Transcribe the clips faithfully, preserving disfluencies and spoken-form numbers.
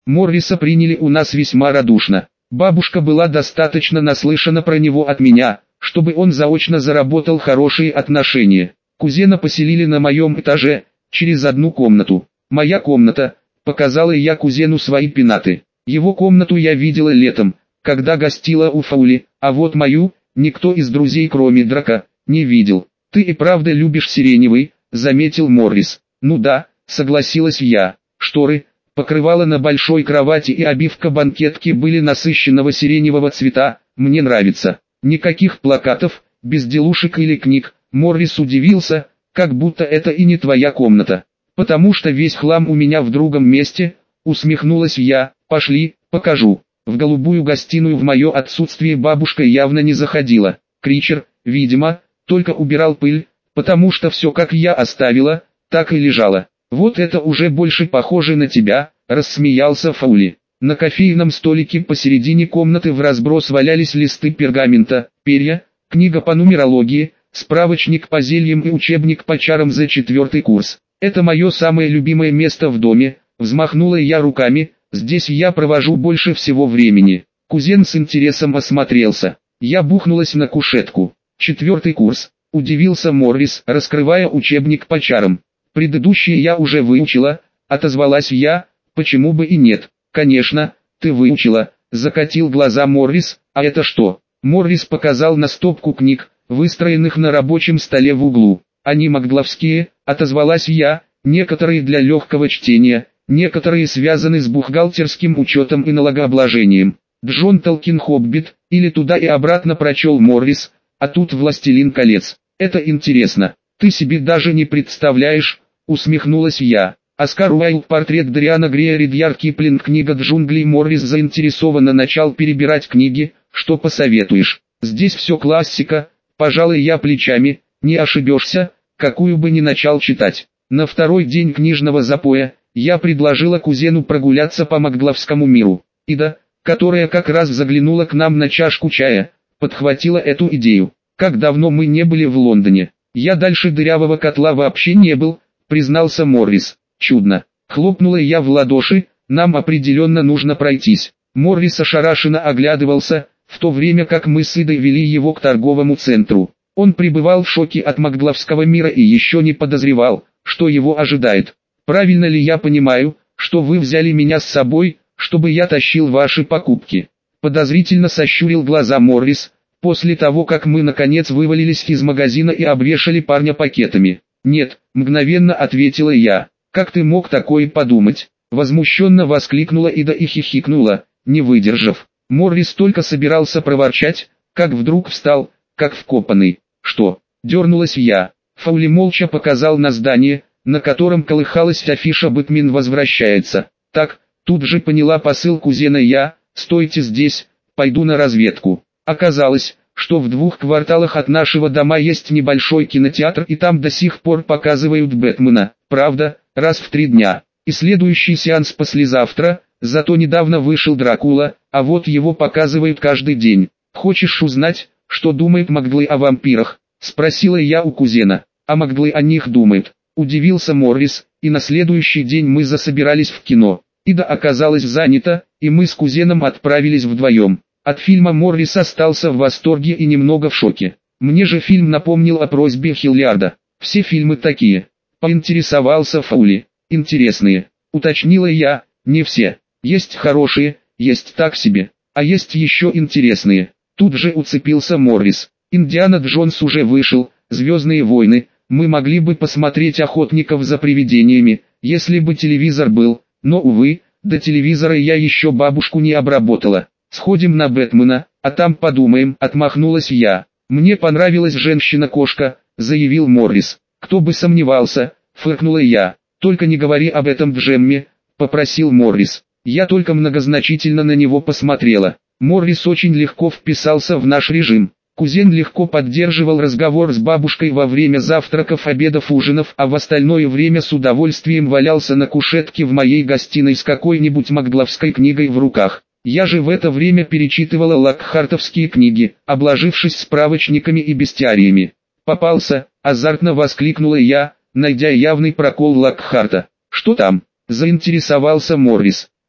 Морриса приняли у нас весьма радушно. Бабушка была достаточно наслышана про него от меня, чтобы он заочно заработал хорошие отношения. Кузена поселили на моем этаже, через одну комнату. «Моя комната», — показала я кузену свои пенаты. Его комнату я видела летом, когда гостила у Фаули, а вот мою, никто из друзей кроме Драка, не видел. «Ты и правда любишь сиреневый», — заметил Моррис. «Ну да», — согласилась я. Шторы, покрывало на большой кровати и обивка банкетки были насыщенного сиреневого цвета, мне нравится. Никаких плакатов, безделушек или книг. Моррис удивился, как будто это и не твоя комната. «Потому что весь хлам у меня в другом месте», — усмехнулась я. «Пошли, покажу». В голубую гостиную в мое отсутствие бабушка явно не заходила. Кричер, видимо, только убирал пыль, потому что все как я оставила, так и лежало. «Вот это уже больше похоже на тебя», — рассмеялся Фаули. На кофейном столике посередине комнаты в разброс валялись листы пергамента, перья, книга по нумерологии, справочник по зельям и учебник по чарам за четвертый курс. «Это мое самое любимое место в доме», — взмахнула я руками, «здесь я провожу больше всего времени». Кузен с интересом осмотрелся. Я бухнулась на кушетку. «Четвертый курс», — удивился Моррис, раскрывая учебник по чарам. «Предыдущие я уже выучила», — отозвалась я, «почему бы и нет». «Конечно, ты выучила», — закатил глаза Моррис. «А это что?» Моррис показал на стопку книг, выстроенных на рабочем столе в углу. «Они магловские», — отозвалась я, «некоторые для легкого чтения, некоторые связаны с бухгалтерским учетом и налогообложением». «Джон Толкин Хоббит», или «Туда и обратно» прочел Моррис, а тут «Властелин колец». «Это интересно. Ты себе даже не представляешь», — усмехнулась я. Оскар Уайлд, портрет Дариана Грея, Ридьярд Киплинг, книга джунглей. Моррис заинтересованно начал перебирать книги. «Что посоветуешь? Здесь все классика», — пожалуй я плечами. «Не ошибешься, какую бы ни начал читать». На второй день книжного запоя, я предложила кузену прогуляться по магловскому миру. Ида, которая как раз заглянула к нам на чашку чая, подхватила эту идею. «Как давно мы не были в Лондоне. Я дальше дырявого котла вообще не был», — признался Моррис. «Чудно». Хлопнула я в ладоши, «нам определенно нужно пройтись». Моррис ошарашенно оглядывался, в то время как мы с Идой вели его к торговому центру. Он пребывал в шоке от магловского мира и еще не подозревал, что его ожидает. «Правильно ли я понимаю, что вы взяли меня с собой, чтобы я тащил ваши покупки?» Подозрительно сощурил глаза Моррис, после того как мы наконец вывалились из магазина и обвешали парня пакетами. «Нет», — мгновенно ответила я. «Как ты мог такое подумать?» Возмущенно воскликнула Ида и хихикнула, не выдержав. Моррис только собирался проворчать, как вдруг встал, как вкопанный. «Что?» — дернулась я. Фаули молча показал на здание, на котором колыхалась афиша «Бэтмен возвращается». «Так», тут же поняла посыл кузена я, «стойте здесь, пойду на разведку». Оказалось, что в двух кварталах от нашего дома есть небольшой кинотеатр и там до сих пор показывают Бэтмена, правда, раз в три дня. И следующий сеанс послезавтра, зато недавно вышел Дракула, а вот его показывают каждый день. «Хочешь узнать, что думает Маглы о вампирах?» — спросила я у кузена. «А Маглы о них думает», — удивился Моррис, и на следующий день мы засобирались в кино. Ида оказалась занята, и мы с кузеном отправились вдвоем. От фильма Моррис остался в восторге и немного в шоке. Мне же фильм напомнил о просьбе Хиллиарда. «Все фильмы такие», — поинтересовался Фаули. «Интересные», — уточнила я. «Не все. Есть хорошие, есть так себе, а есть еще интересные». Тут же уцепился Моррис. «Индиана Джонс уже вышел, «Звездные войны», мы могли бы посмотреть «Охотников за привидениями», если бы телевизор был, но, увы, до телевизора я еще бабушку не обработала. «Сходим на Бэтмена, а там подумаем», — отмахнулась я. «Мне понравилась женщина-кошка», — заявил Моррис. «Кто бы сомневался», — фыркнула я. «Только не говори об этом Джемме», — попросил Моррис. Я только многозначительно на него посмотрела. Моррис очень легко вписался в наш режим. Кузен легко поддерживал разговор с бабушкой во время завтраков, обедов, ужинов, а в остальное время с удовольствием валялся на кушетке в моей гостиной с какой-нибудь магловской книгой в руках. Я же в это время перечитывала локхартовские книги, обложившись справочниками и бестиариями. «Попался», — азартно воскликнула я, найдя явный прокол Локхарта. «Что там?» — заинтересовался Моррис.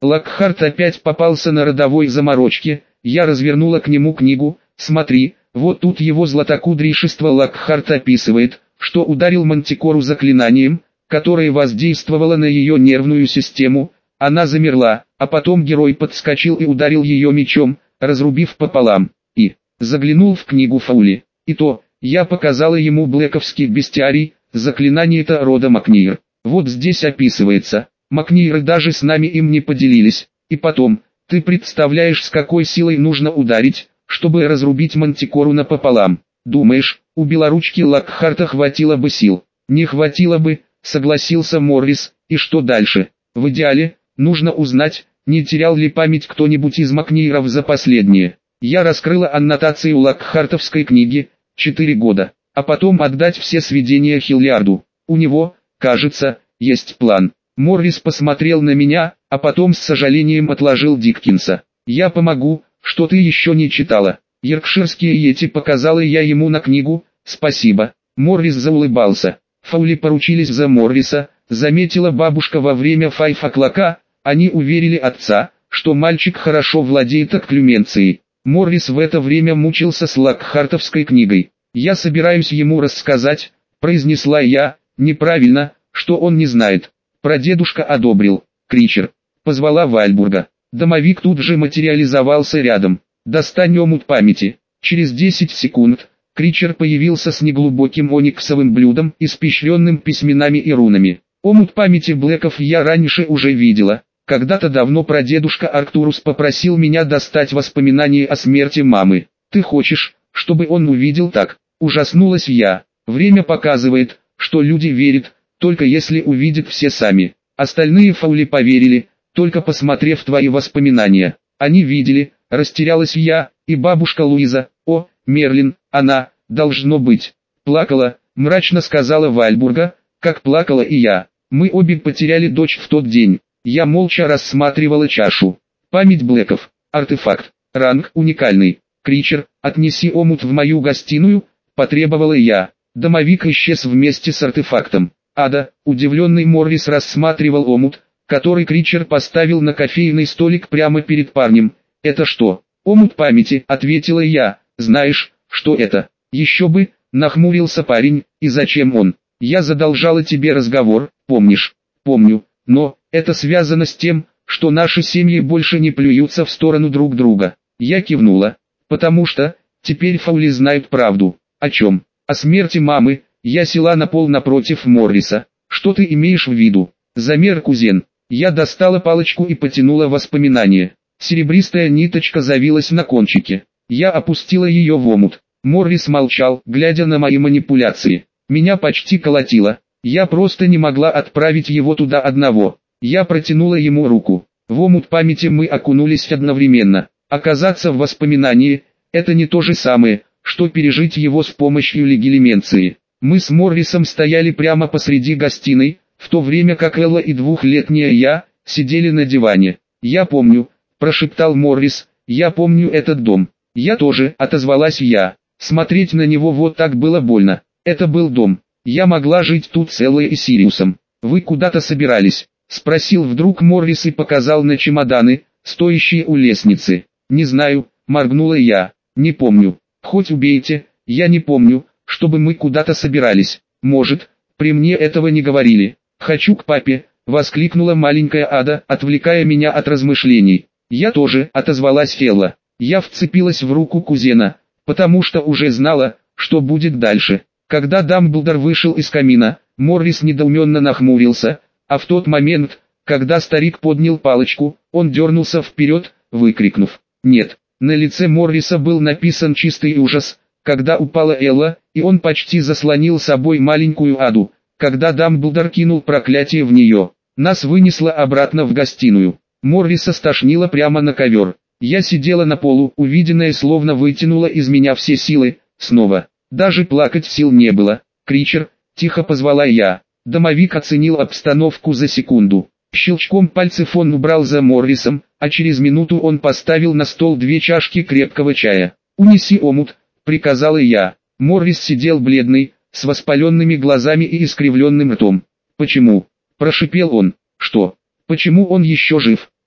Локхарт опять попался на родовой заморочке. Я развернула к нему книгу. Смотри, вот тут его златокудрейшество Локхарт описывает, что ударил Мантикору заклинанием, которое воздействовало на ее нервную систему. Она замерла, а потом герой подскочил и ударил ее мечом, разрубив пополам. И заглянул в книгу Фаули. И то, я показала ему блэковский бестиарий, заклинание-то рода Макнир. Вот здесь описывается. Макниры даже с нами им не поделились. И потом, ты представляешь, с какой силой нужно ударить, чтобы разрубить Мантикору напополам. Думаешь, у белоручки Локхарта хватило бы сил? Не хватило бы, согласился Моррис. И что дальше? В идеале, нужно узнать, не терял ли память кто-нибудь из Макниров за последние. Я раскрыла аннотации Локхартовской книги, четыре года, а потом отдать все сведения Хиллиарду. У него, кажется, есть план. Моррис посмотрел на меня, а потом с сожалением отложил Диккенса. «Я помогу, что ты еще не читала». «Йоркширские йети» показала я ему на книгу. «Спасибо». Моррис заулыбался. Фаули поручились за Морриса, заметила бабушка во время файф-о'клока. Они уверили отца, что мальчик хорошо владеет окклюменцией. Моррис в это время мучился с Локхартовской книгой. «Я собираюсь ему рассказать», — произнесла я. «Неправильно, что он не знает». Прадедушка одобрил. «Кричер», — позвала Вальбурга. Домовик тут же материализовался рядом. «Достань омут памяти». Через десять секунд Кричер появился с неглубоким ониксовым блюдом, испещренным письменами и рунами. Омут памяти Блэков я раньше уже видела. Когда-то давно прадедушка Арктурус попросил меня достать воспоминания о смерти мамы. «Ты хочешь, чтобы он увидел так?» Ужаснулась я. Время показывает, что люди верят, только если увидят все сами. Остальные Фаули поверили, только посмотрев твои воспоминания. Они видели, растерялась я, и бабушка Луиза, о, Мерлин, она, должно быть, плакала, мрачно сказала Вальбурга, как плакала и я. Мы обе потеряли дочь в тот день. Я молча рассматривала чашу. Память Блэков, артефакт, ранг уникальный. Кричер, отнеси омут в мою гостиную, потребовала я. Домовик исчез вместе с артефактом. Ада, удивленный Моррис рассматривал омут, который Кричер поставил на кофейный столик прямо перед парнем. «Это что?» «Омут памяти», — ответила я. «Знаешь, что это?» «Еще бы», — нахмурился парень. «И зачем он?» «Я задолжала тебе разговор, помнишь?» «Помню, но это связано с тем, что наши семьи больше не плюются в сторону друг друга». Я кивнула. «Потому что, теперь Фаули знают правду». «О чем?» «О смерти мамы». Я села на пол напротив Морриса. «Что ты имеешь в виду?» «Замер, кузен». Я достала палочку и потянула воспоминания. Серебристая ниточка завилась на кончике. Я опустила ее в омут. Моррис молчал, глядя на мои манипуляции. Меня почти колотило. Я просто не могла отправить его туда одного. Я протянула ему руку. В омут памяти мы окунулись одновременно. Оказаться в воспоминании – это не то же самое, что пережить его с помощью легилименции. Мы с Моррисом стояли прямо посреди гостиной, в то время как Элла и двухлетняя я сидели на диване. «Я помню», – прошептал Моррис, – «я помню этот дом». «Я тоже», – отозвалась я. Смотреть на него вот так было больно. Это был дом. Я могла жить тут с Эллой и Сириусом. «Вы куда-то собирались?» – спросил вдруг Моррис и показал на чемоданы, стоящие у лестницы. «Не знаю», – моргнула я. «Не помню. Хоть убейте, я не помню, чтобы мы куда-то собирались. Может, при мне этого не говорили». «Хочу к папе», — воскликнула маленькая Ада, отвлекая меня от размышлений. «Я тоже», — отозвалась Элла. Я вцепилась в руку кузена, потому что уже знала, что будет дальше. Когда Дамблдор вышел из камина, Моррис недоуменно нахмурился, а в тот момент, когда старик поднял палочку, он дернулся вперед, выкрикнув «Нет». На лице Морриса был написан чистый ужас, когда упала Элла, и он почти заслонил собой маленькую Аду, когда Дамблдор кинул проклятие в нее. Нас вынесло обратно в гостиную. Морриса стошнило прямо на ковер. Я сидела на полу, увиденное словно вытянуло из меня все силы, снова. Даже плакать сил не было. «Кричер», — тихо позвала я. Домовик оценил обстановку за секунду. Щелчком пальцев он убрал за Моррисом, а через минуту он поставил на стол две чашки крепкого чая. «Унеси омут», — приказала я. Моррис сидел бледный, с воспаленными глазами и искривленным ртом. «Почему?» – прошипел он. «Что? Почему он еще жив?»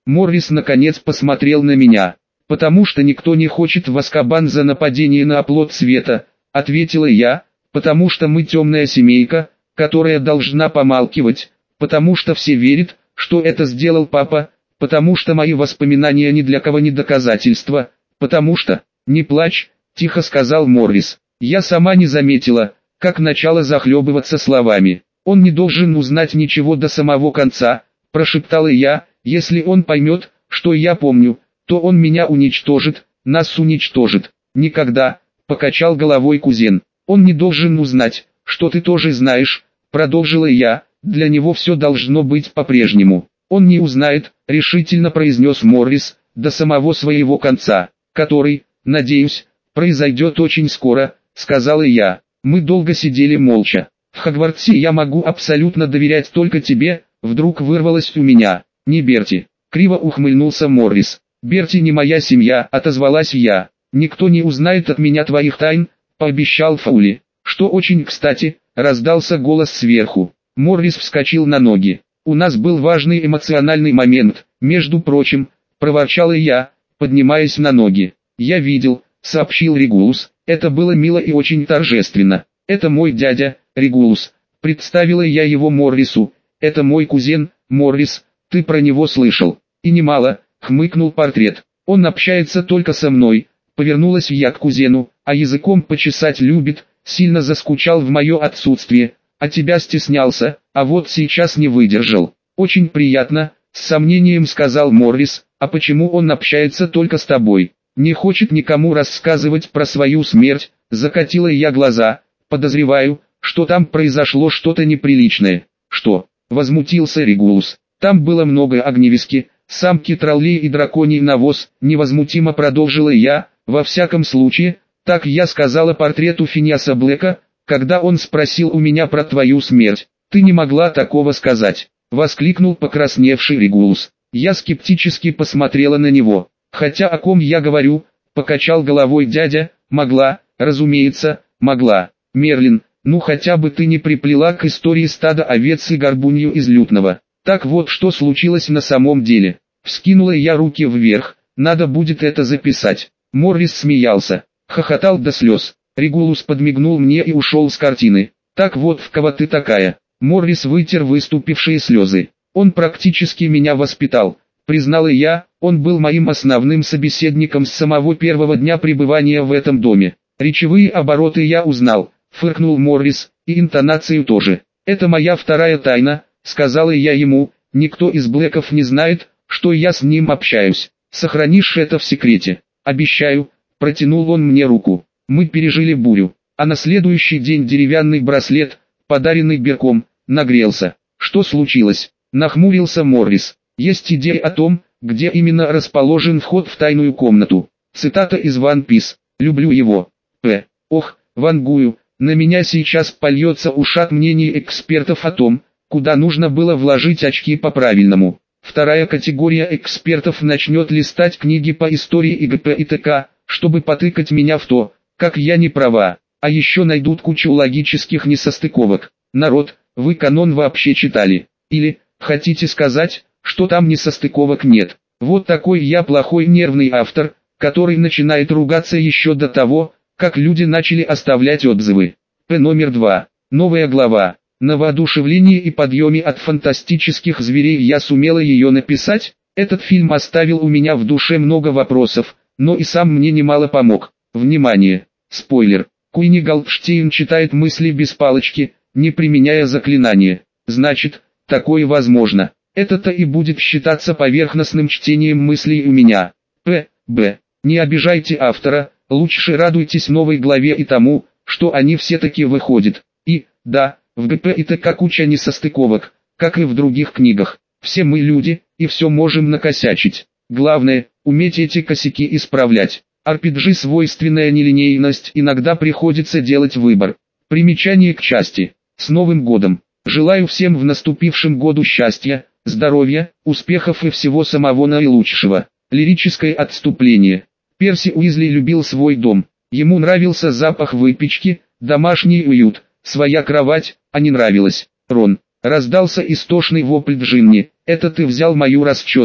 Моррис наконец посмотрел на меня. «Потому что никто не хочет в Азкабан за нападение на оплот света», — ответила я, «потому что мы темная семейка, которая должна помалкивать, потому что все верят, что это сделал папа, потому что мои воспоминания ни для кого не доказательство, потому что...» «Не плачь», — тихо сказал Моррис. Я сама не заметила, как начала захлебываться словами. «Он не должен узнать ничего до самого конца», — прошептала я. «Если он поймет, что я помню, то он меня уничтожит, нас уничтожит». «Никогда», — покачал головой кузен. «Он не должен узнать, что ты тоже знаешь», — продолжила я. «Для него все должно быть по-прежнему». «Он не узнает», — решительно произнес Моррис, «до самого своего конца, который, надеюсь, произойдет очень скоро», — сказала я. Мы долго сидели молча. «В Хогвартсе я могу абсолютно доверять только тебе», — вдруг вырвалось у меня. «Не Берти», — криво ухмыльнулся Моррис. «Берти не моя семья», — отозвалась я. «Никто не узнает от меня твоих тайн», — пообещал Фаули. «Что очень кстати», — раздался голос сверху. Моррис вскочил на ноги. «У нас был важный эмоциональный момент, между прочим», — проворчала я, поднимаясь на ноги. «Я видел», — сообщил Регулус, — «это было мило и очень торжественно. Это мой дядя, Регулус», — представила я его Моррису. «Это мой кузен, Моррис, ты про него слышал?» «И немало», — хмыкнул портрет. «Он общается только со мной», — повернулась я к кузену, «а языком почесать любит, сильно заскучал в мое отсутствие, а тебя стеснялся, а вот сейчас не выдержал». «Очень приятно», — с сомнением сказал Моррис. «А почему он общается только с тобой? Не хочет никому рассказывать про свою смерть?» Закатила я глаза. «Подозреваю, что там произошло что-то неприличное». «Что?» — возмутился Регулус. «Там было много огневиски, самки троллей и драконий навоз», — невозмутимо продолжила я. «Во всяком случае, так я сказала портрету Финиаса Блэка, когда он спросил у меня про твою смерть». «Ты не могла такого сказать», — воскликнул покрасневший Регулус. Я скептически посмотрела на него. «Хотя о ком я говорю?» — покачал головой дядя. «Могла, разумеется, могла. Мерлин, ну хотя бы ты не приплела к истории стада овец и горбунью из Лютного». «Так вот что случилось на самом деле». Вскинула я руки вверх. «Надо будет это записать». Моррис смеялся, хохотал до слез. Регулус подмигнул мне и ушел с картины. «Так вот в кого ты такая». Моррис вытер выступившие слезы. «Он практически меня воспитал», признала я. «Он был моим основным собеседником с самого первого дня пребывания в этом доме. Речевые обороты я узнал», фыркнул Моррис, «и интонацию тоже. Это моя вторая тайна», сказала я ему. «Никто из Блэков не знает, что я с ним общаюсь. Сохранишь это в секрете?» «Обещаю», протянул он мне руку. Мы пережили бурю, а на следующий день деревянный браслет, подаренный Берком, нагрелся. «Что случилось?» нахмурился Моррис. «Есть идея о том, где именно расположен вход в тайную комнату». Цитата из One Piece. «Люблю его. П. Ох, вангую, на меня сейчас польется ушат мнений экспертов о том, куда нужно было вложить очки по-правильному. Вторая категория экспертов начнет листать книги по истории и гэ пэ и тэ ка, чтобы потыкать меня в то, как я не права, а еще найдут кучу логических несостыковок. Народ, вы канон вообще читали? Или, хотите сказать, что там несостыковок нет? Вот такой я плохой нервный автор, который начинает ругаться еще до того, как люди начали оставлять отзывы». П. Номер два. Новая глава. На воодушевлении и подъеме от фантастических зверей я сумела ее написать. Этот фильм оставил у меня в душе много вопросов, но и сам мне немало помог. Внимание! Спойлер. Куинни Голдштейн читает мысли без палочки, не применяя заклинания. Значит, такое возможно. Это-то и будет считаться поверхностным чтением мыслей у меня. П. Б. Не обижайте автора, лучше радуйтесь новой главе и тому, что они все-таки выходят. И, да, в гэ пэ и тэ ка куча несостыковок, как и в других книгах. Все мы люди, и все можем накосячить. Главное, уметь эти косяки исправлять. ар пи джи свойственная нелинейность, иногда приходится делать выбор. Примечание к части. С Новым годом! Желаю всем в наступившем году счастья, здоровья, успехов и всего самого наилучшего. Лирическое отступление. Перси Уизли любил свой дом. Ему нравился запах выпечки, домашний уют, своя кровать, а не нравилось. Рон. Раздался истошный вопль Джинни. «Это ты взял мою расческу».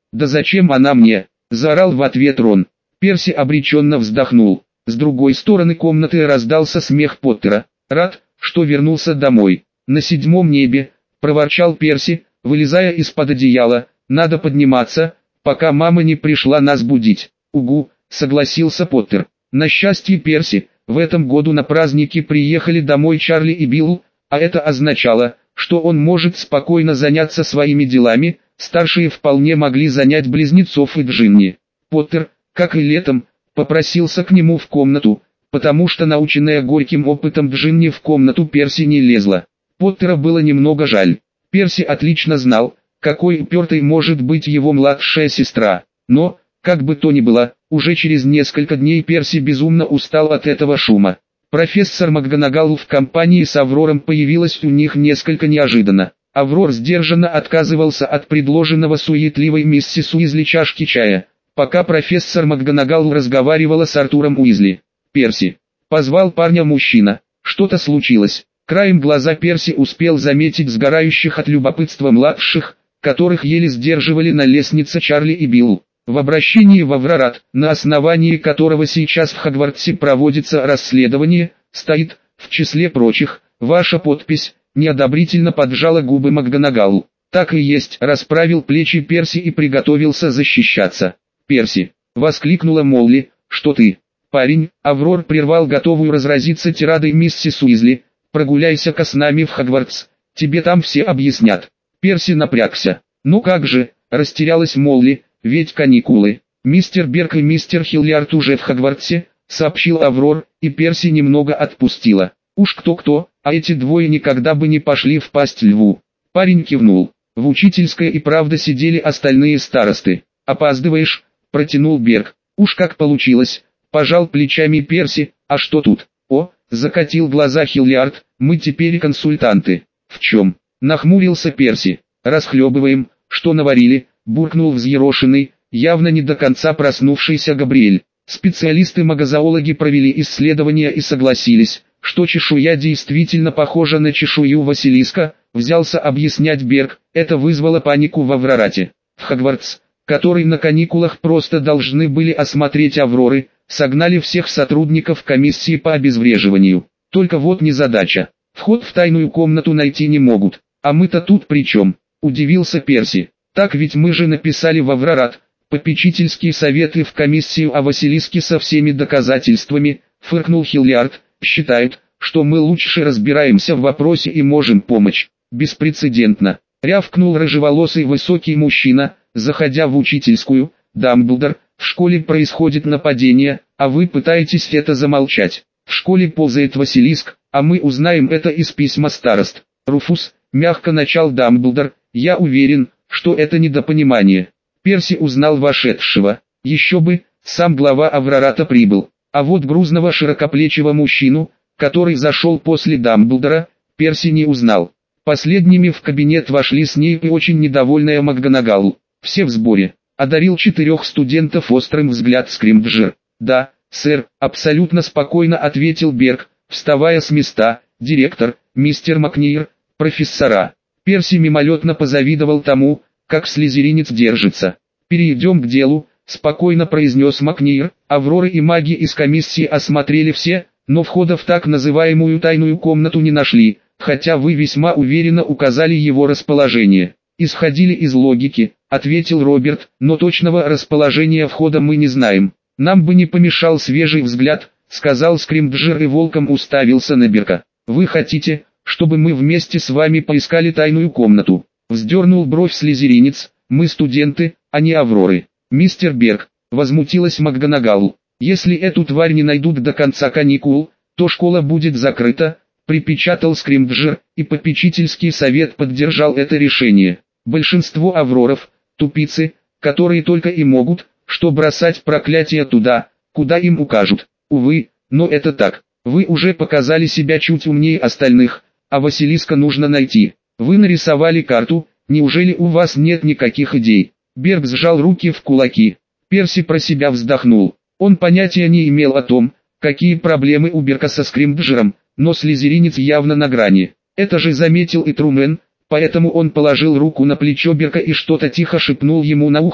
«Да зачем она мне?» – заорал в ответ Рон. Перси обреченно вздохнул. С другой стороны комнаты раздался смех Поттера. «Рад, что вернулся домой. На седьмом небе», – проворчал Перси, вылезая из-под одеяла. «Надо подниматься, пока мама не пришла нас будить». «Угу», – согласился Поттер. На счастье Перси, в этом году на праздники приехали домой Чарли и Билл, а это означало, что он может спокойно заняться своими делами. Старшие вполне могли занять близнецов и Джинни. Поттер, как и летом, попросился к нему в комнату, потому что, наученная горьким опытом, Джинни в комнату Перси не лезла. Поттера было немного жаль. Перси отлично знал, какой упертой может быть его младшая сестра. Но, как бы то ни было, уже через несколько дней Перси безумно устал от этого шума. Профессор МакГонагал в компании с Аврором появилась у них несколько неожиданно. Аврор сдержанно отказывался от предложенного суетливой миссис Уизли чашки чая, пока профессор МакГонагал разговаривала с Артуром Уизли. «Перси!» — позвал парня мужчина. Что-то случилось. Краем глаза Перси успел заметить сгорающих от любопытства младших, которых еле сдерживали на лестнице Чарли и Билл. В обращении в Аврорат, на основании которого сейчас в Хогвартсе проводится расследование, стоит, в числе прочих, ваша подпись. Неодобрительно поджала губы МакГонагал. «Так и есть», — расправил плечи Перси и приготовился защищаться. «Перси!» — воскликнула Молли. «Что ты?» «Парень», — Аврор прервал готовую разразиться тирадой миссис Уизли. «Прогуляйся-ка с нами в Хогвартс, тебе там все объяснят». Перси напрягся. «Ну как же», — растерялась Молли, — «ведь каникулы». «Мистер Берк и мистер Хиллиард уже в Хогвартсе», — сообщил Аврор, и Перси немного отпустила. «Уж кто-кто, а эти двое никогда бы не пошли в пасть льву». Парень кивнул. В учительской и правда сидели остальные старосты. «Опаздываешь», — протянул Берг. «Уж как получилось», — пожал плечами Перси. «А что тут?» «О», — закатил глаза Хиллиард, — «мы теперь консультанты». «В чем?» — нахмурился Перси. «Расхлебываем, что наварили», — буркнул взъерошенный, явно не до конца проснувшийся Габриэль. Специалисты-магозоологи провели исследования и согласились, что чешуя действительно похожа на чешую Василиска. Взялся объяснять Берг. Это вызвало панику в Аврорате. В Хогвартс, который на каникулах просто должны были осмотреть Авроры, согнали всех сотрудников комиссии по обезвреживанию. Только вот незадача. Вход в тайную комнату найти не могут. А мы-то тут при чем? Удивился Перси. Так ведь мы же написали в Аврорат, попечительские советы в комиссию о Василиске со всеми доказательствами, фыркнул Хиллиард. Считают, что мы лучше разбираемся в вопросе и можем помочь. Беспрецедентно. Рявкнул рыжеволосый высокий мужчина, заходя в учительскую. «Дамблдор, в школе происходит нападение, а вы пытаетесь это замолчать. В школе ползает Василиск, а мы узнаем это из письма старост». «Руфус», — мягко начал Дамблдор, — «я уверен, что это недопонимание». Перси узнал вошедшего. Еще бы, сам глава Аврората прибыл. А вот грузного широкоплечего мужчину, который зашел после Дамблдора, Перси не узнал. Последними в кабинет вошли Снейп и очень недовольная МакГонагал. «Все в сборе», — одарил четырех студентов острым взгляд Скримджер. «Да, сэр», — абсолютно спокойно ответил Берг, вставая с места. «Директор, мистер Макниер, профессора». Перси мимолетно позавидовал тому, как слизеринец держится. «Перейдем к делу», — спокойно произнес Макниер. «Авроры и маги из комиссии осмотрели все, но входа в так называемую тайную комнату не нашли, хотя вы весьма уверенно указали его расположение». «Исходили из логики», — ответил Роберт, «но точного расположения входа мы не знаем. Нам бы не помешал свежий взгляд», — сказал Скримджер и волком уставился на Берка. «Вы хотите, чтобы мы вместе с вами поискали тайную комнату?» Вздернул бровь слизеринец. «Мы студенты, а не Авроры». «Мистер Берг», — возмутилась МакГонагал, — «если эту тварь не найдут до конца каникул, то школа будет закрыта», — припечатал Скримджер, и попечительский совет поддержал это решение. «Большинство авроров — тупицы, которые только и могут, что бросать проклятия туда, куда им укажут. Увы, но это так. Вы уже показали себя чуть умнее остальных, а Василиска нужно найти. Вы нарисовали карту, неужели у вас нет никаких идей?» Берг сжал руки в кулаки. Перси про себя вздохнул. Он понятия не имел о том, какие проблемы у Берка со Скримджером, но слизеринец явно на грани. Это же заметил и Трумен, поэтому он положил руку на плечо Берка и что-то тихо шепнул ему на ухо.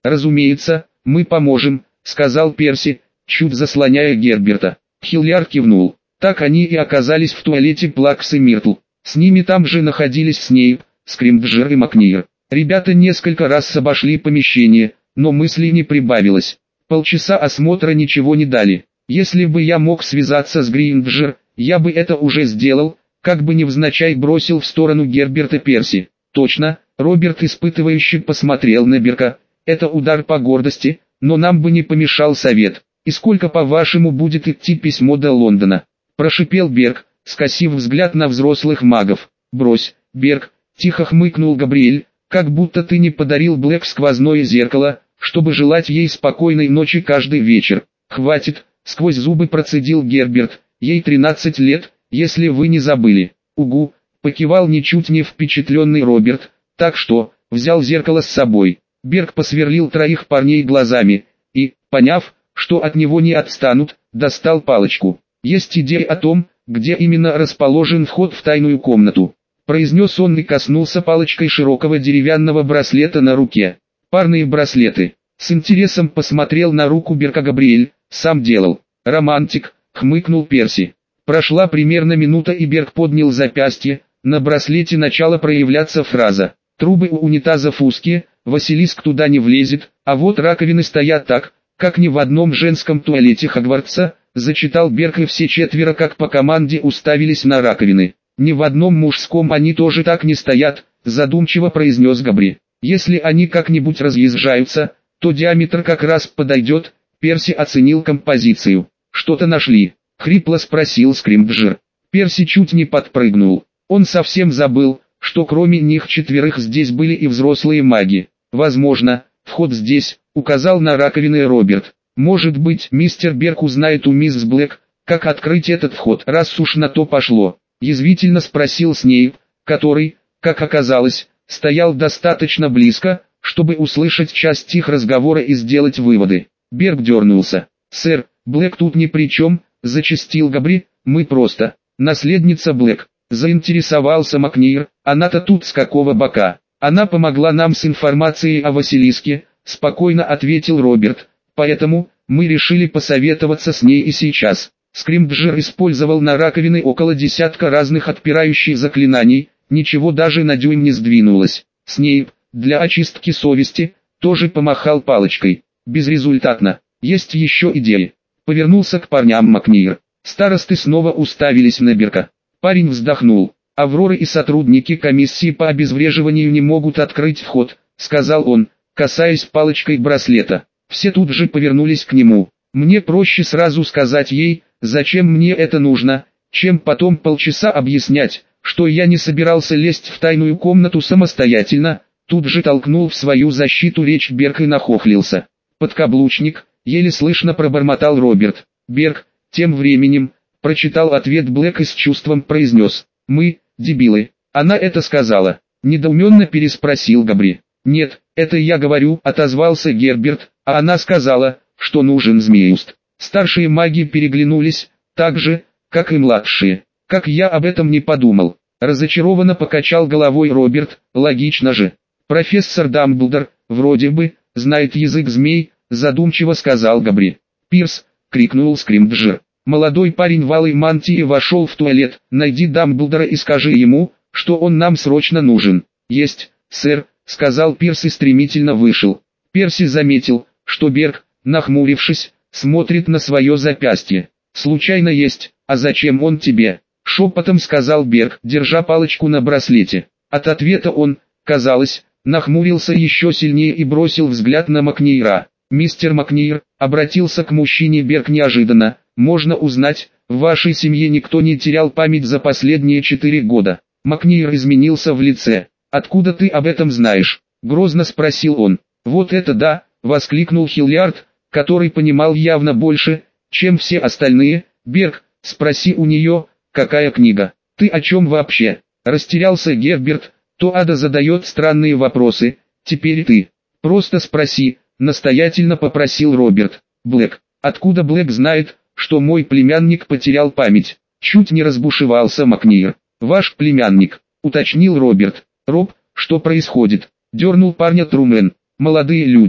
«Разумеется, мы поможем», — сказал Перси, чуть заслоняя Герберта. Хиллиард кивнул. Так они и оказались в туалете Плакс и Миртл. С ними там же находились Снейп, Скримджер и Макнир. Ребята несколько раз обошли помещение, но мыслей не прибавилось. Полчаса осмотра ничего не дали. Если бы я мог связаться с Гринджер, я бы это уже сделал, как бы невзначай бросил в сторону Герберта Перси. Точно, Роберт испытывающе посмотрел на Берка. Это удар по гордости, но нам бы не помешал совет. И сколько, по-вашему, будет идти письмо до Лондона? Прошипел Берг, скосив взгляд на взрослых магов. Брось, Берг, тихо хмыкнул Габриэль, как будто ты не подарил Блэк сквозное зеркало, чтобы желать ей спокойной ночи каждый вечер. Хватит, сквозь зубы процедил Герберт, ей тринадцать лет, если вы не забыли. Угу, покивал ничуть не впечатленный Роберт, так что, взял зеркало с собой. Берг посверлил троих парней глазами, и, поняв, что от него не отстанут, достал палочку. Есть идея о том, где именно расположен вход в тайную комнату. Произнес он и коснулся палочкой широкого деревянного браслета на руке. Парные браслеты. С интересом посмотрел на руку Берка Габриэль, сам делал. Романтик, хмыкнул Перси. Прошла примерно минута и Берг поднял запястье, на браслете начала проявляться фраза. Трубы у унитазов узкие, Василиск туда не влезет, а вот раковины стоят так, как ни в одном женском туалете Хогвартса, зачитал Берг, и все четверо как по команде уставились на раковины. Ни в одном мужском они тоже так не стоят, задумчиво произнес Габри. Если они как-нибудь разъезжаются, то диаметр как раз подойдет. Перси оценил композицию. Что-то нашли? Хрипло спросил Скримджер. Перси чуть не подпрыгнул. Он совсем забыл, что кроме них четверых здесь были и взрослые маги. Возможно, вход здесь, указал на раковины Роберт. Может быть, мистер Берг узнает у мисс Блэк, как открыть этот вход, раз уж на то пошло. Язвительно спросил Снейп, который, как оказалось, стоял достаточно близко, чтобы услышать часть их разговора и сделать выводы. Берг дернулся. «Сэр, Блэк тут ни при чем», — зачастил Габри, «мы просто...» «Наследница Блэк», — заинтересовался Макнир, «она-то тут с какого бока?» «Она помогла нам с информацией о Василиске», — спокойно ответил Роберт, «поэтому мы решили посоветоваться с ней и сейчас». Скримджер использовал на раковины около десятка разных отпирающих заклинаний, ничего даже на дюйм не сдвинулось. Снейп, для очистки совести, тоже помахал палочкой. Безрезультатно. Есть еще идеи. Повернулся к парням Макнир. Старосты снова уставились на Берка. Парень вздохнул. «Авроры и сотрудники комиссии по обезвреживанию не могут открыть вход», — сказал он, касаясь палочкой браслета. Все тут же повернулись к нему. «Мне проще сразу сказать ей, зачем мне это нужно, чем потом полчаса объяснять, что я не собирался лезть в тайную комнату самостоятельно». Тут же толкнул в свою защиту речь Берг и нахохлился. «Подкаблучник», — еле слышно пробормотал Роберт. Берг, тем временем, прочитал ответ Блэк и с чувством произнес: «Мы, дебилы». «Она это сказала?» — недоуменно переспросил Габри. «Нет, это я говорю», — отозвался Герберт, «а она сказала, что нужен Змеюст». Старшие маги переглянулись, так же, как и младшие. «Как я об этом не подумал». Разочарованно покачал головой Роберт, «логично же». «Профессор Дамблдор, вроде бы, знает язык змей», — задумчиво сказал Габри. «Пирс!» — крикнул Скримджер. Молодой парень в алой мантии вошел в туалет. «Найди Дамблдора и скажи ему, что он нам срочно нужен». «Есть, сэр», — сказал Пирс и стремительно вышел. Перси заметил, что Берг, нахмурившись, смотрит на свое запястье. «Случайно есть, а зачем он тебе?» — шепотом сказал Берг, держа палочку на браслете. От ответа он, казалось, нахмурился еще сильнее и бросил взгляд на Макнира. «Мистер Макнир», — обратился к мужчине Берг неожиданно, — «можно узнать, в вашей семье никто не терял память за последние четыре года?» Макнир изменился в лице. «Откуда ты об этом знаешь?» — грозно спросил он. «Вот это да!» — воскликнул Хиллиард, который понимал явно больше, чем все остальные. «Берг, спроси у нее, какая книга?» «Ты о чем вообще?» — растерялся Герберт. «То Ада задает странные вопросы, теперь ты. Просто спроси», — настоятельно попросил Роберт. «Блэк, откуда Блэк знает, что мой племянник потерял память?» Чуть не разбушевался Макнир. «Ваш племянник», — уточнил Роберт. «Роб, что происходит?» — дернул парня Трумен. «Молодые люди,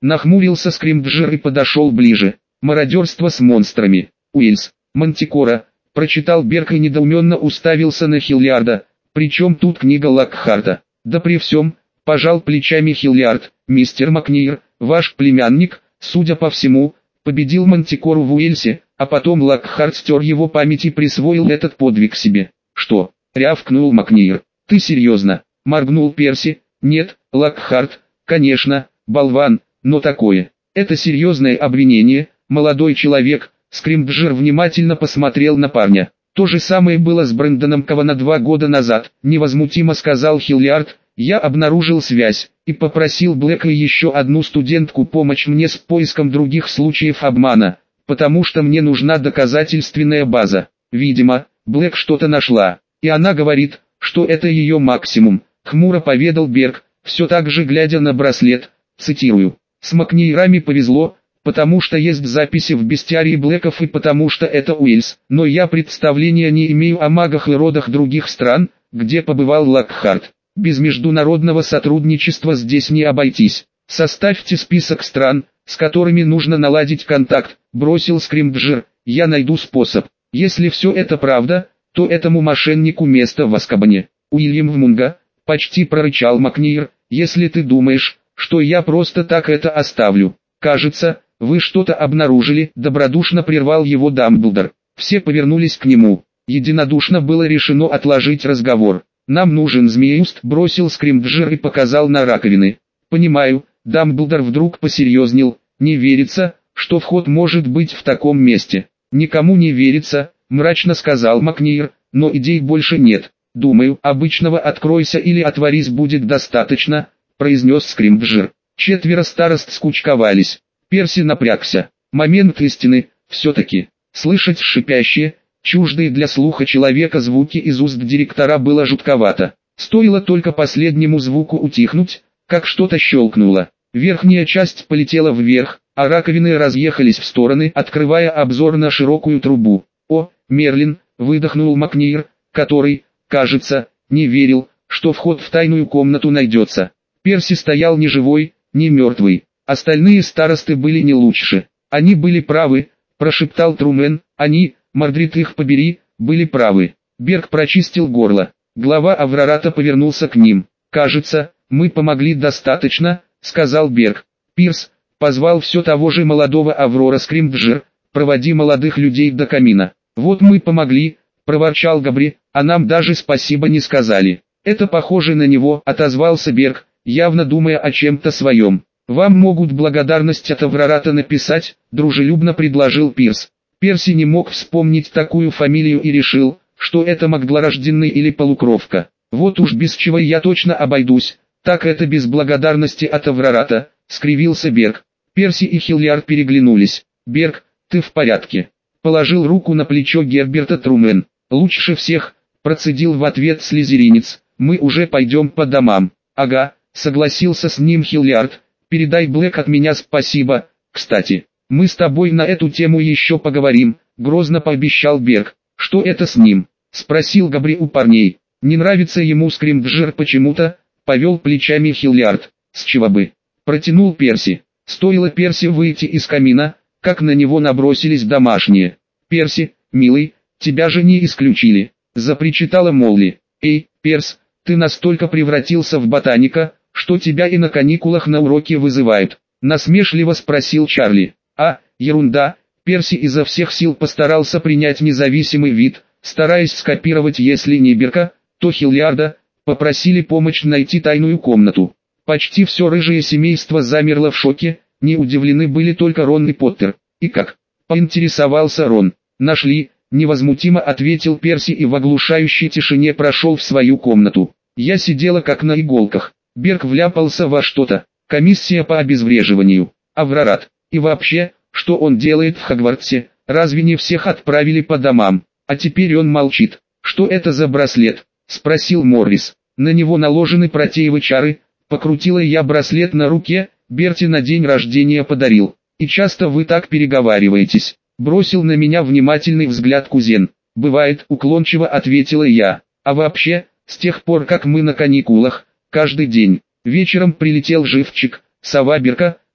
Нахмурился Скримджер и подошел ближе. Мародерство с монстрами. Уильс. Мантикора. Прочитал Берг и недоуменно уставился на Хиллиарда. Причем тут книга Локхарта? Да при всем, пожал плечами Хиллиард. Мистер Макнир, ваш племянник, судя по всему, победил Мантикору в Уэльсе, а потом Локхарт стер его память и присвоил этот подвиг себе. Что? Рявкнул Макнир. Ты серьезно? Моргнул Перси. Нет, Локхарт, конечно, болван, но такое. Это серьезное обвинение, молодой человек. Скримджер внимательно посмотрел на парня. То же самое было с Брэндоном Кавана два года назад, невозмутимо сказал Хиллиард. Я обнаружил связь, и попросил Блэка и еще одну студентку помочь мне с поиском других случаев обмана, потому что мне нужна доказательственная база. Видимо, Блэк что-то нашла, и она говорит, что это ее максимум, хмуро поведал Берг, все так же глядя на браслет, цитирую. С Макнирами повезло, потому что есть записи в бестиарии Блэков и потому что это Уэльс, но я представления не имею о магах и родах других стран, где побывал Локхарт. Без международного сотрудничества здесь не обойтись. Составьте список стран, с которыми нужно наладить контакт, бросил Скримджер, я найду способ. Если все это правда, то этому мошеннику место в Азкабане. Уильям Вмунга, почти прорычал Макнир, если ты думаешь, что я просто так это оставлю. Кажется, вы что-то обнаружили, добродушно прервал его Дамблдор. Все повернулись к нему. Единодушно было решено отложить разговор. Нам нужен змеюст, бросил Скримджер и показал на раковины. Понимаю, Дамблдор вдруг посерьезнел, не верится, что вход может быть в таком месте. Никому не верится, мрачно сказал Макнир, но идей больше нет. Думаю, обычного «откройся» или «отворись» будет достаточно, произнес Скримджер. Четверо старост скучковались. Перси напрягся. Момент истины, все-таки. Слышать шипящие, чуждые для слуха человека звуки из уст директора было жутковато. Стоило только последнему звуку утихнуть, как что-то щелкнуло. Верхняя часть полетела вверх, а раковины разъехались в стороны, открывая обзор на широкую трубу. «О, Мерлин!» — выдохнул Макнир, который, кажется, не верил, что вход в тайную комнату найдется. Перси стоял ни живой, ни мертвый. Остальные старосты были не лучше. «Они были правы», — прошептал Трумен, «они...» Мордрид их побери, были правы. Берг прочистил горло. Глава Аврората повернулся к ним. «Кажется, мы помогли достаточно», — сказал Берг. Пирс позвал все того же молодого Аврора Скримджер, «проводи молодых людей до камина». «Вот мы помогли», — проворчал Габри, — «а нам даже спасибо не сказали». «Это похоже на него», — отозвался Берг, явно думая о чем-то своем. «Вам могут благодарность от Аврората написать», — дружелюбно предложил Пирс. Перси не мог вспомнить такую фамилию и решил, что это Магдлорожденный или полукровка. «Вот уж без чего я точно обойдусь, так это без благодарности от Аврората», — скривился Берг. Перси и Хиллиард переглянулись. «Берг, ты в порядке?» Положил руку на плечо Герберта Трумен. «Лучше всех», — процедил в ответ слизеринец, — «мы уже пойдем по домам». «Ага», — согласился с ним Хиллиард, — «передай Блэк от меня спасибо, кстати». «Мы с тобой на эту тему еще поговорим», — грозно пообещал Берг. «Что это с ним?» — спросил Габри у парней. «Не нравится ему Скримджер почему-то», — повел плечами Хиллиард. «С чего бы?» — протянул Перси. Стоило Перси выйти из камина, как на него набросились домашние. «Перси, милый, тебя же не исключили», — запричитала Молли. «Эй, Перс, ты настолько превратился в ботаника, что тебя и на каникулах на уроки вызывают», — насмешливо спросил Чарли. «А, ерунда», Перси изо всех сил постарался принять независимый вид, стараясь скопировать если не Берка, то Хиллиарда, попросили помочь найти тайную комнату. Почти все рыжее семейство замерло в шоке, не удивлены были только Рон и Поттер. «И как?» — поинтересовался Рон. «Нашли», — невозмутимо ответил Перси и в оглушающей тишине прошел в свою комнату. Я сидела как на иголках. Берг вляпался во что-то. Комиссия по обезвреживанию. Аврорат. И вообще, что он делает в Хогвартсе? Разве не всех отправили по домам? А теперь он молчит. «Что это за браслет?» — спросил Моррис. «На него наложены протеевы чары». Покрутила я браслет на руке, Берти на день рождения подарил. «И часто вы так переговариваетесь?» — бросил на меня внимательный взгляд кузен. «Бывает», — уклончиво ответила я. «А вообще, с тех пор как мы на каникулах, каждый день. Вечером прилетел живчик, сова Берка», —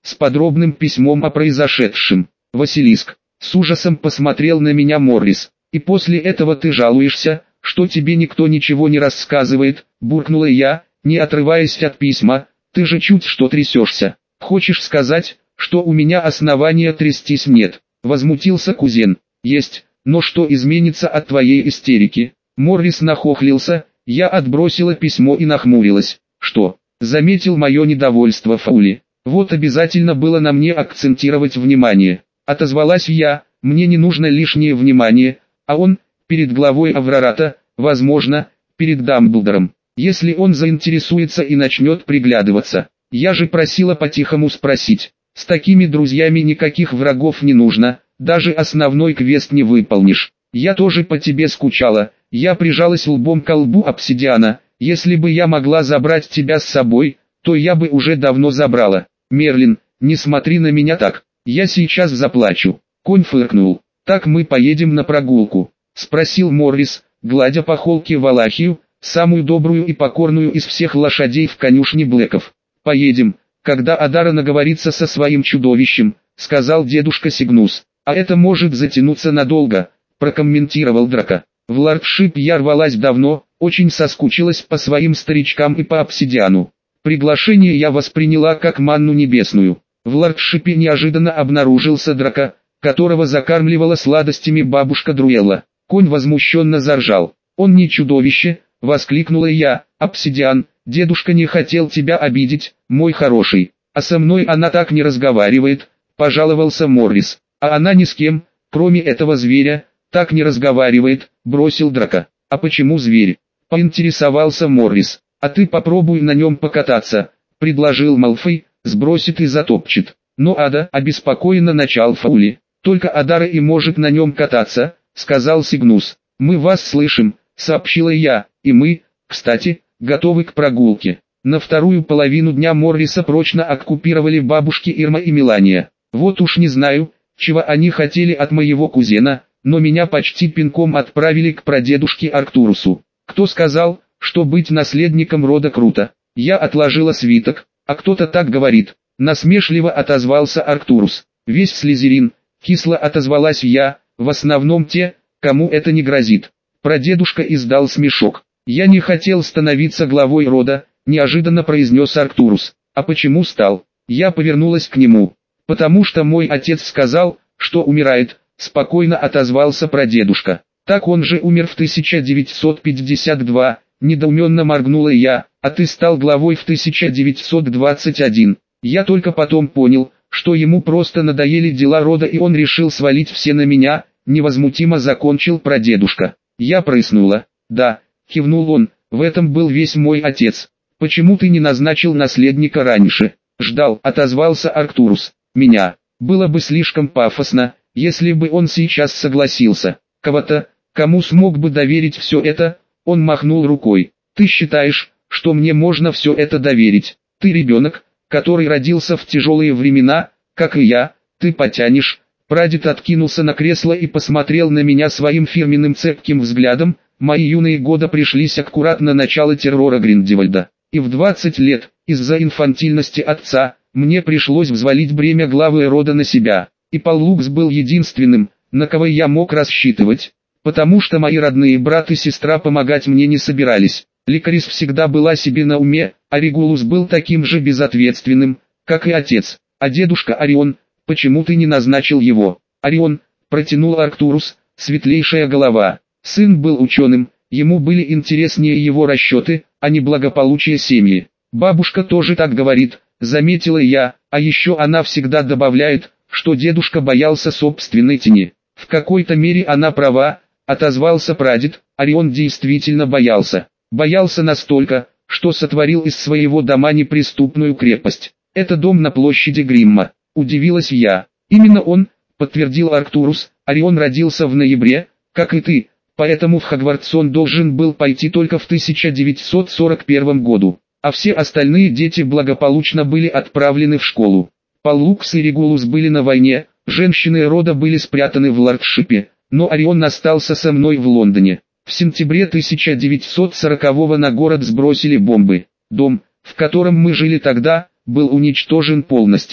с подробным письмом о произошедшем. Василиск. С ужасом посмотрел на меня Моррис. И после этого ты жалуешься, что тебе никто ничего не рассказывает, буркнула я, не отрываясь от письма. Ты же чуть что трясешься. Хочешь сказать, что у меня основания трястись нет? Возмутился кузен. Есть, но что изменится от твоей истерики? Моррис нахохлился, я отбросила письмо и нахмурилась. Что? Заметил мое недовольство Фаули. Вот обязательно было на мне акцентировать внимание. Отозвалась я, мне не нужно лишнее внимание, а он, перед главой Аврората, возможно, перед Дамблдором. Если он заинтересуется и начнет приглядываться. Я же просила по-тихому спросить. С такими друзьями никаких врагов не нужно, даже основной квест не выполнишь. Я тоже по тебе скучала, я прижалась лбом к лбу обсидиана. Если бы я могла забрать тебя с собой, то я бы уже давно забрала. Мерлин, не смотри на меня так, я сейчас заплачу. Конь фыркнул. Так мы поедем на прогулку? Спросил Моррис, гладя по холке Валахию, самую добрую и покорную из всех лошадей в конюшне Блэков. Поедем, когда Адара наговорится со своим чудовищем, сказал дедушка Сигнус. А это может затянуться надолго, прокомментировал Драко. В Лордшип я рвалась давно, очень соскучилась по своим старичкам и по обсидиану. Приглашение я восприняла как манну небесную. В Лордшипе неожиданно обнаружился Драко, которого закармливала сладостями бабушка Друэлла. Конь возмущенно заржал. «Он не чудовище!» — воскликнула я. «Обсидиан, дедушка не хотел тебя обидеть, мой хороший. А со мной она так не разговаривает», — пожаловался Моррис. «А она ни с кем, кроме этого зверя, так не разговаривает», — бросил Драко. «А почему зверь?» — поинтересовался Моррис. «А ты попробуй на нем покататься», — предложил Малфой, — «сбросит и затопчет». Но Ада обеспокоенно начал Фаули. «Только Адара и может на нем кататься», — сказал Сигнус. «Мы вас слышим», — сообщила я, — «и мы, кстати, готовы к прогулке». На вторую половину дня Морриса прочно оккупировали бабушки Ирма и Мелания. Вот уж не знаю, чего они хотели от моего кузена, но меня почти пинком отправили к прадедушке Арктурусу. Кто сказал, что быть наследником рода круто? Я отложила свиток, а кто-то так говорит. Насмешливо отозвался Арктурус. Весь Слизерин, кисло отозвалась я, в основном те, кому это не грозит. Прадедушка издал смешок. Я не хотел становиться главой рода, неожиданно произнес Арктурус. А почему стал? Я повернулась к нему. Потому что мой отец сказал, что умирает, спокойно отозвался прадедушка. Так он же умер в тысяча девятьсот пятьдесят два, недоуменно моргнула я, а ты стал главой в тысяча девятьсот двадцать один. Я только потом понял, что ему просто надоели дела рода и он решил свалить все на меня, невозмутимо закончил прадедушка. Я прыснула. Да, кивнул он, в этом был весь мой отец. Почему ты не назначил наследника раньше? Ждал, отозвался Арктурус. Меня. Было бы слишком пафосно, если бы он сейчас согласился. Кого-то, кому смог бы доверить все это, он махнул рукой. Ты считаешь, что мне можно все это доверить? Ты ребенок, который родился в тяжелые времена, как и я, ты потянешь. Прадед откинулся на кресло и посмотрел на меня своим фирменным цепким взглядом. Мои юные годы пришлись аккуратно на начало террора Гриндевальда. И в двадцать лет, из-за инфантильности отца, мне пришлось взвалить бремя главы рода на себя. И Паллукс был единственным, на кого я мог рассчитывать, потому что мои родные брат и сестра помогать мне не собирались. Ликарис всегда была себе на уме, а Регулус был таким же безответственным, как и отец. А дедушка Орион, почему ты не назначил его? Орион, протянул Арктурус, светлейшая голова. Сын был ученым, ему были интереснее его расчеты, а не благополучие семьи. Бабушка тоже так говорит, заметила я, а еще она всегда добавляет, что дедушка боялся собственной тени. В какой-то мере она права, отозвался прадед, Орион действительно боялся. Боялся настолько, что сотворил из своего дома неприступную крепость. Это дом на площади Гримма. Удивилась я. Именно он, подтвердил Арктурус, Орион родился в ноябре, как и ты, поэтому в Хогвартс он должен был пойти только в тысяча девятьсот сорок первом году, а все остальные дети благополучно были отправлены в школу. Паллукс и Регулус были на войне, женщины рода были спрятаны в Лордшипе, но Орион остался со мной в Лондоне. В сентябре тысяча девятьсот сорокового на город сбросили бомбы. Дом, в котором мы жили тогда, был уничтожен полностью.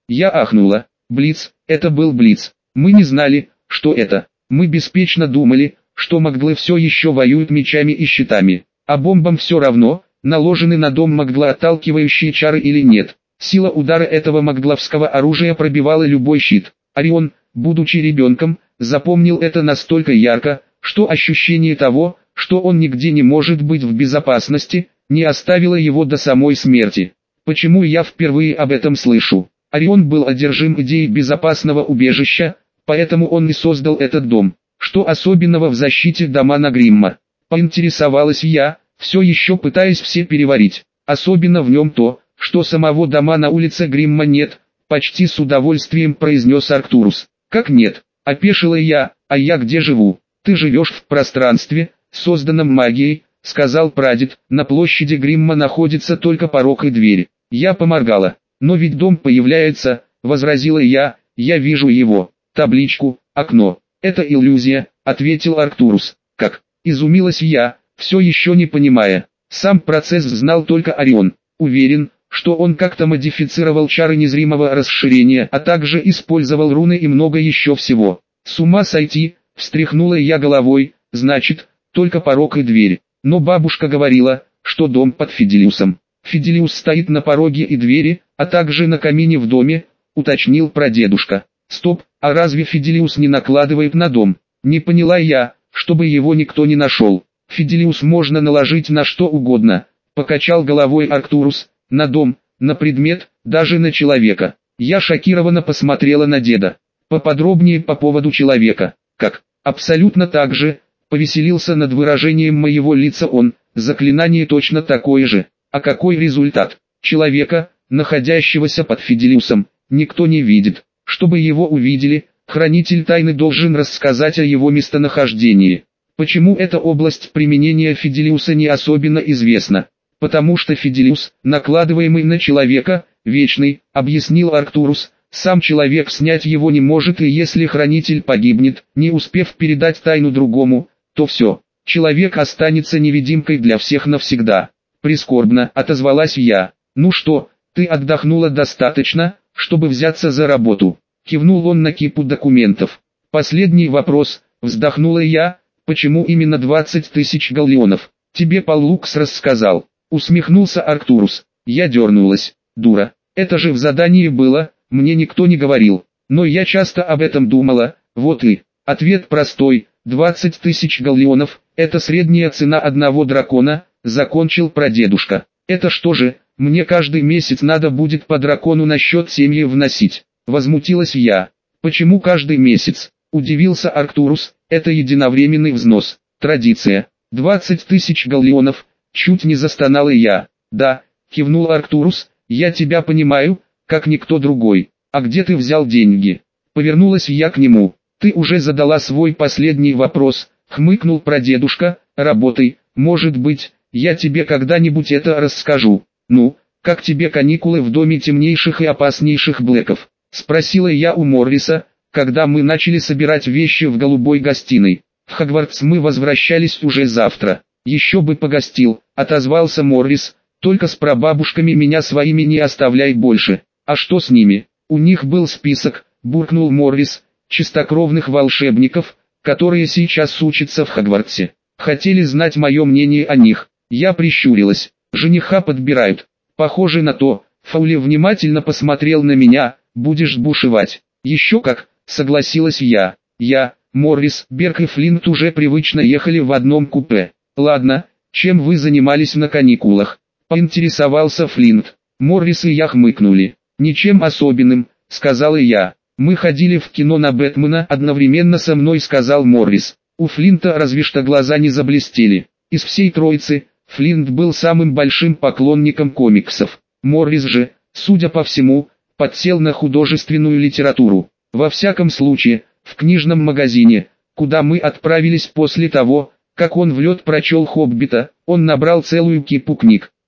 Я ахнула. Блиц, это был Блиц. Мы не знали, что это. Мы беспечно думали, что Магдлы все еще воюют мечами и щитами. А бомбам все равно, наложены на дом Магдла отталкивающие чары или нет. Сила удара этого магдловского оружия пробивала любой щит. Орион, будучи ребенком, запомнил это настолько ярко, что ощущение того, что он нигде не может быть в безопасности, не оставило его до самой смерти. Почему я впервые об этом слышу? Орион был одержим идеей безопасного убежища, поэтому он и создал этот дом. Что особенного в защите Дамана Гримма? Поинтересовалась я, все еще пытаясь все переварить. Особенно в нем то, что самого дома на улице Гримма нет, почти с удовольствием произнес Арктурус. Как нет? Опешила я, а я где живу? Ты живешь в пространстве, созданном магией, сказал прадед, на площади Гримма находится только порог и дверь. Я поморгала. Но ведь дом появляется, возразила я, я вижу его, табличку, окно. Это иллюзия, ответил Арктурус. Как? Изумилась я, все еще не понимая. Сам процесс знал только Орион. Уверен, что он как-то модифицировал чары незримого расширения, а также использовал руны и много еще всего. С ума сойти, встряхнула я головой, значит, только порог и дверь. Но бабушка говорила, что дом под Фиделиусом. Фиделиус стоит на пороге и двери, а также на камине в доме, уточнил прадедушка. Стоп, а разве Фиделиус не накладывает на дом? Не поняла я, чтобы его никто не нашел. Фиделиус можно наложить на что угодно, покачал головой Арктурус, на дом, на предмет, даже на человека. Я шокированно посмотрела на деда. Поподробнее по поводу человека. Как? Абсолютно так же, повеселился над выражением моего лица он, заклинание точно такое же. А какой результат? Человека, находящегося под Фиделиусом, никто не видит. Чтобы его увидели, хранитель тайны должен рассказать о его местонахождении. Почему эта область применения Фиделиуса не особенно известна? Потому что Фиделиус, накладываемый на человека, вечный, объяснил Арктурус, сам человек снять его не может, и если хранитель погибнет, не успев передать тайну другому, то все, человек останется невидимкой для всех навсегда. Прискорбно, отозвалась я. Ну что, ты отдохнула достаточно, чтобы взяться за работу? Кивнул он на кипу документов. Последний вопрос, вздохнула я, почему именно двадцать тысяч галлеонов? Тебе Паллукс рассказал. Усмехнулся Арктурус. Я дернулась. Дура, это же в задании было, мне никто не говорил. Но я часто об этом думала, вот и. Ответ простой, двадцать тысяч галлеонов, это средняя цена одного дракона, закончил прадедушка. Это что же, мне каждый месяц надо будет по дракону на счет семьи вносить? Возмутилась я. Почему каждый месяц? Удивился Арктурус, это единовременный взнос, традиция. двадцать тысяч галлеонов, чуть не застонала я. Да, кивнул Арктурус, я тебя понимаю, как никто другой. А где ты взял деньги? Повернулась я к нему. Ты уже задала свой последний вопрос, хмыкнул прадедушка, работай, может быть, я тебе когда-нибудь это расскажу. Ну, как тебе каникулы в доме темнейших и опаснейших Блэков? Спросила я у Морриса, когда мы начали собирать вещи в голубой гостиной. В Хогвартс мы возвращались уже завтра. Еще бы погостил, отозвался Моррис, только с прабабушками меня своими не оставляй больше. А что с ними? У них был список, буркнул Моррис, чистокровных волшебников, которые сейчас учатся в Хогвартсе. Хотели знать мое мнение о них. Я прищурилась. Жениха подбирают. Похоже на то. Фаули внимательно посмотрел на меня. Будешь бушевать. Еще как, согласилась я. Я, Моррис, Берг и Флинт уже привычно ехали в одном купе. Ладно, чем вы занимались на каникулах? Поинтересовался Флинт. Моррис и я хмыкнули. Ничем особенным, сказала я. Мы ходили в кино на Бэтмена, одновременно со мной сказал Моррис. У Флинта разве что глаза не заблестели. Из всей троицы, Флинт был самым большим поклонником комиксов. Моррис же, судя по всему, подсел на художественную литературу. Во всяком случае, в книжном магазине, куда мы отправились после того, как он в лед прочел «Хоббита», он набрал целую кипу книг.